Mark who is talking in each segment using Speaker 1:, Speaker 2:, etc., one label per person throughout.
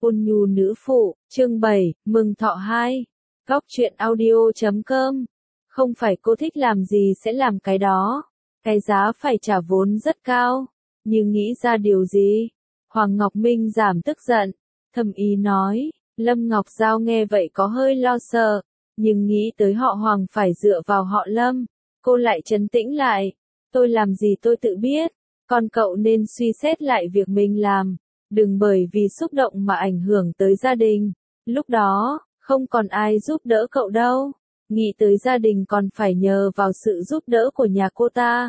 Speaker 1: Ôn nhu nữ phụ, chương 7, mừng thọ 2. Góc truyện audio.com. Không phải cô thích làm gì sẽ làm cái đó. Cái giá phải trả vốn rất cao. Nhưng nghĩ ra điều gì? Hoàng Ngọc Minh giảm tức giận. Thầm ý nói. Lâm Ngọc Giao nghe vậy có hơi lo sợ. Nhưng nghĩ tới họ Hoàng phải dựa vào họ Lâm. Cô lại trấn tĩnh lại. Tôi làm gì tôi tự biết. Còn cậu nên suy xét lại việc mình làm. Đừng bởi vì xúc động mà ảnh hưởng tới gia đình. Lúc đó, không còn ai giúp đỡ cậu đâu. Nghĩ tới gia đình còn phải nhờ vào sự giúp đỡ của nhà cô ta.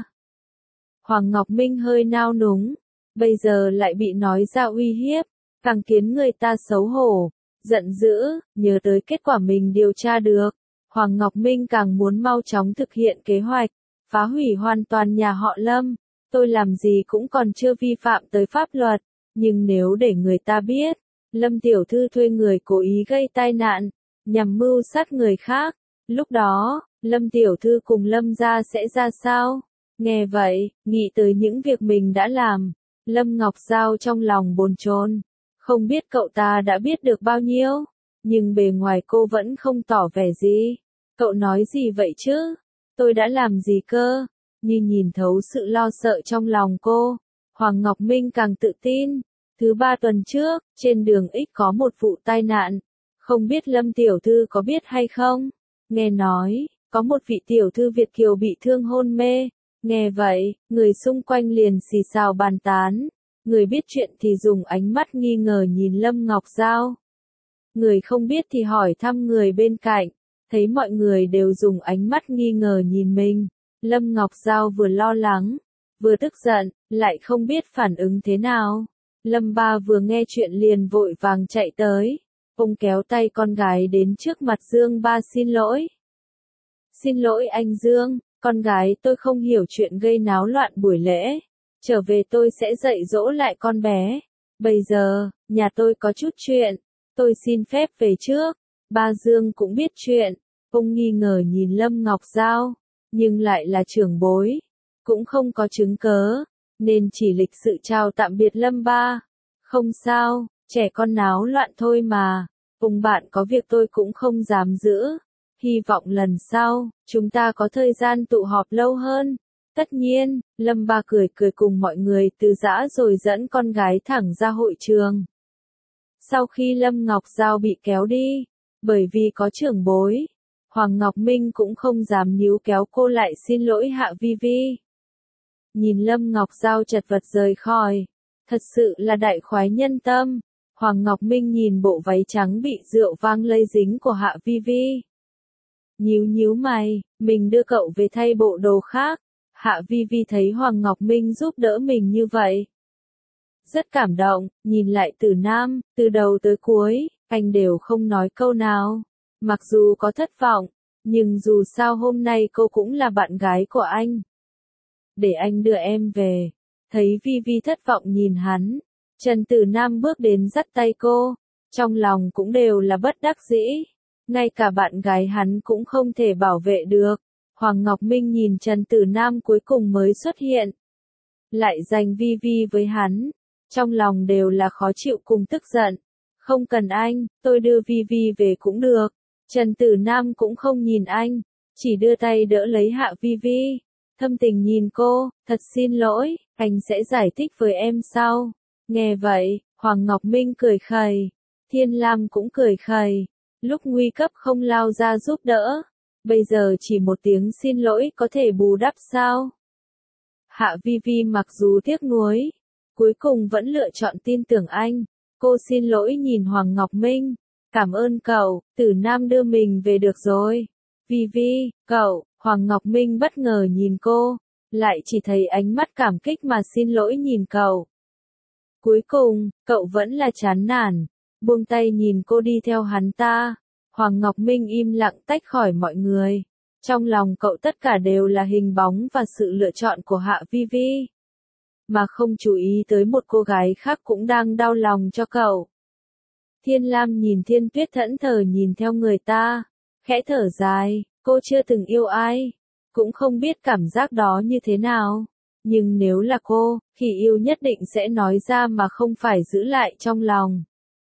Speaker 1: Hoàng Ngọc Minh hơi nao núng. Bây giờ lại bị nói ra uy hiếp. Càng khiến người ta xấu hổ, giận dữ, nhớ tới kết quả mình điều tra được. Hoàng Ngọc Minh càng muốn mau chóng thực hiện kế hoạch, phá hủy hoàn toàn nhà họ Lâm. Tôi làm gì cũng còn chưa vi phạm tới pháp luật. Nhưng nếu để người ta biết, Lâm tiểu thư thuê người cố ý gây tai nạn, nhằm mưu sát người khác, lúc đó, Lâm tiểu thư cùng Lâm gia sẽ ra sao? Nghe vậy, nghĩ tới những việc mình đã làm, Lâm Ngọc Giao trong lòng bồn chồn. Không biết cậu ta đã biết được bao nhiêu, nhưng bề ngoài cô vẫn không tỏ vẻ gì. Cậu nói gì vậy chứ? Tôi đã làm gì cơ? Như nhìn thấu sự lo sợ trong lòng cô, Hoàng Ngọc Minh càng tự tin. Thứ 3 tuần trước, trên đường X có một vụ tai nạn. Không biết Lâm tiểu thư có biết hay không? Nghe nói, có một vị tiểu thư Việt kiều bị thương hôn mê. Nghe vậy, người xung quanh liền xì xào bàn tán. Người biết chuyện thì dùng ánh mắt nghi ngờ nhìn Lâm Ngọc Giao. Người không biết thì hỏi thăm người bên cạnh. Thấy mọi người đều dùng ánh mắt nghi ngờ nhìn mình. Lâm Ngọc Giao vừa lo lắng, vừa tức giận, lại không biết phản ứng thế nào. Lâm Ba vừa nghe chuyện liền vội vàng chạy tới. Ông kéo tay con gái đến trước mặt Dương Ba xin lỗi. Xin lỗi anh Dương, con gái tôi không hiểu chuyện gây náo loạn buổi lễ. Trở về tôi sẽ dạy dỗ lại con bé. Bây giờ, nhà tôi có chút chuyện. Tôi xin phép về trước. Ba Dương cũng biết chuyện. Ông nghi ngờ nhìn Lâm Ngọc Giao. Nhưng lại là trưởng bối. Cũng không có chứng cớ. Nên chỉ lịch sự chào tạm biệt Lâm Ba. Không sao, trẻ con náo loạn thôi mà. Ông bạn có việc tôi cũng không dám giữ. Hy vọng lần sau, chúng ta có thời gian tụ họp lâu hơn. Tất nhiên, Lâm Ba cười cười cùng mọi người từ giã rồi dẫn con gái thẳng ra hội trường. Sau khi Lâm Ngọc Giao bị kéo đi, bởi vì có trưởng bối, Hoàng Ngọc Minh cũng không dám níu kéo cô lại xin lỗi Hạ Vi Vi. Nhìn Lâm Ngọc Giao chật vật rời khỏi, thật sự là đại khoái nhân tâm. Hoàng Ngọc Minh nhìn bộ váy trắng bị rượu vang lây dính của Hạ Vi Vi. Nhíu mày, mình đưa cậu về thay bộ đồ khác. Hạ Vi Vi thấy Hoàng Ngọc Minh giúp đỡ mình như vậy. Rất cảm động, nhìn lại Tử Nam, từ đầu tới cuối, anh đều không nói câu nào. Mặc dù có thất vọng, nhưng dù sao hôm nay cô cũng là bạn gái của anh. Để anh đưa em về. Thấy Vi Vi thất vọng nhìn hắn, Trần Tử Nam bước đến dắt tay cô. Trong lòng cũng đều là bất đắc dĩ. Ngay cả bạn gái hắn cũng không thể bảo vệ được. Hoàng Ngọc Minh nhìn Trần Tử Nam cuối cùng mới xuất hiện. Lại giành Vi Vi với hắn. Trong lòng đều là khó chịu cùng tức giận. Không cần anh, tôi đưa Vi Vi về cũng được. Trần Tử Nam cũng không nhìn anh. Chỉ đưa tay đỡ lấy Hạ Vi Vi. Thâm tình nhìn cô, thật xin lỗi, anh sẽ giải thích với em sau. Nghe vậy, Hoàng Ngọc Minh cười khẩy. Thiên Lam cũng cười khẩy. Lúc nguy cấp không lao ra giúp đỡ. Bây giờ chỉ một tiếng xin lỗi có thể bù đắp sao? Hạ Vi Vi mặc dù tiếc nuối, cuối cùng vẫn lựa chọn tin tưởng anh. Cô xin lỗi nhìn Hoàng Ngọc Minh. Cảm ơn cậu, Tử Nam đưa mình về được rồi. Vi Vi, cậu, Hoàng Ngọc Minh bất ngờ nhìn cô, lại chỉ thấy ánh mắt cảm kích mà xin lỗi nhìn cậu. Cuối cùng, cậu vẫn là chán nản, buông tay nhìn cô đi theo hắn ta. Hoàng Ngọc Minh im lặng tách khỏi mọi người. Trong lòng cậu tất cả đều là hình bóng và sự lựa chọn của Hạ Vi Vi. Mà không chú ý tới một cô gái khác cũng đang đau lòng cho cậu. Thiên Lam nhìn Thiên Tuyết thẫn thờ nhìn theo người ta. Khẽ thở dài, cô chưa từng yêu ai. Cũng không biết cảm giác đó như thế nào. Nhưng nếu là cô, khi yêu nhất định sẽ nói ra mà không phải giữ lại trong lòng.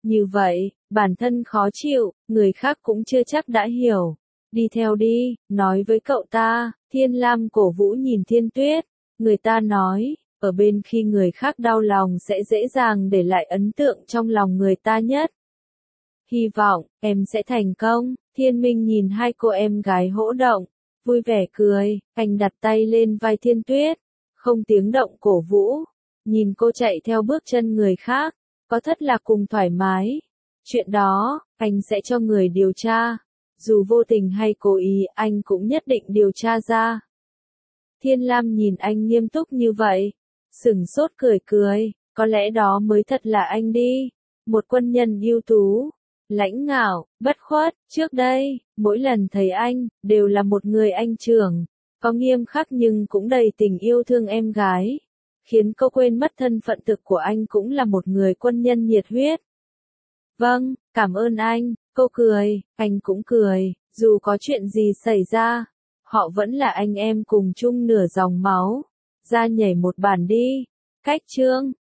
Speaker 1: Như vậy, bản thân khó chịu, người khác cũng chưa chắc đã hiểu. Đi theo đi, nói với cậu ta, Thiên Lam cổ vũ nhìn Thiên Tuyết. Người ta nói, ở bên khi người khác đau lòng sẽ dễ dàng để lại ấn tượng trong lòng người ta nhất. Hy vọng, em sẽ thành công. Thiên Minh nhìn hai cô em gái hỗ động, vui vẻ cười, anh đặt tay lên vai Thiên Tuyết, không tiếng động cổ vũ. Nhìn cô chạy theo bước chân người khác, có thất lạc cùng thoải mái. Chuyện đó, anh sẽ cho người điều tra. Dù vô tình hay cố ý, anh cũng nhất định điều tra ra. Thiên Lam nhìn anh nghiêm túc như vậy, sửng sốt cười cười, có lẽ đó mới thật là anh đi. Một quân nhân ưu tú, lãnh ngạo, bất khuất, trước đây, mỗi lần thấy anh, đều là một người anh trưởng, có nghiêm khắc nhưng cũng đầy tình yêu thương em gái. Khiến cô quên mất thân phận thực của anh cũng là một người quân nhân nhiệt huyết. Vâng, cảm ơn anh, cô cười, anh cũng cười, dù có chuyện gì xảy ra, họ vẫn là anh em cùng chung nửa dòng máu. Ra nhảy một bản đi. Cách chương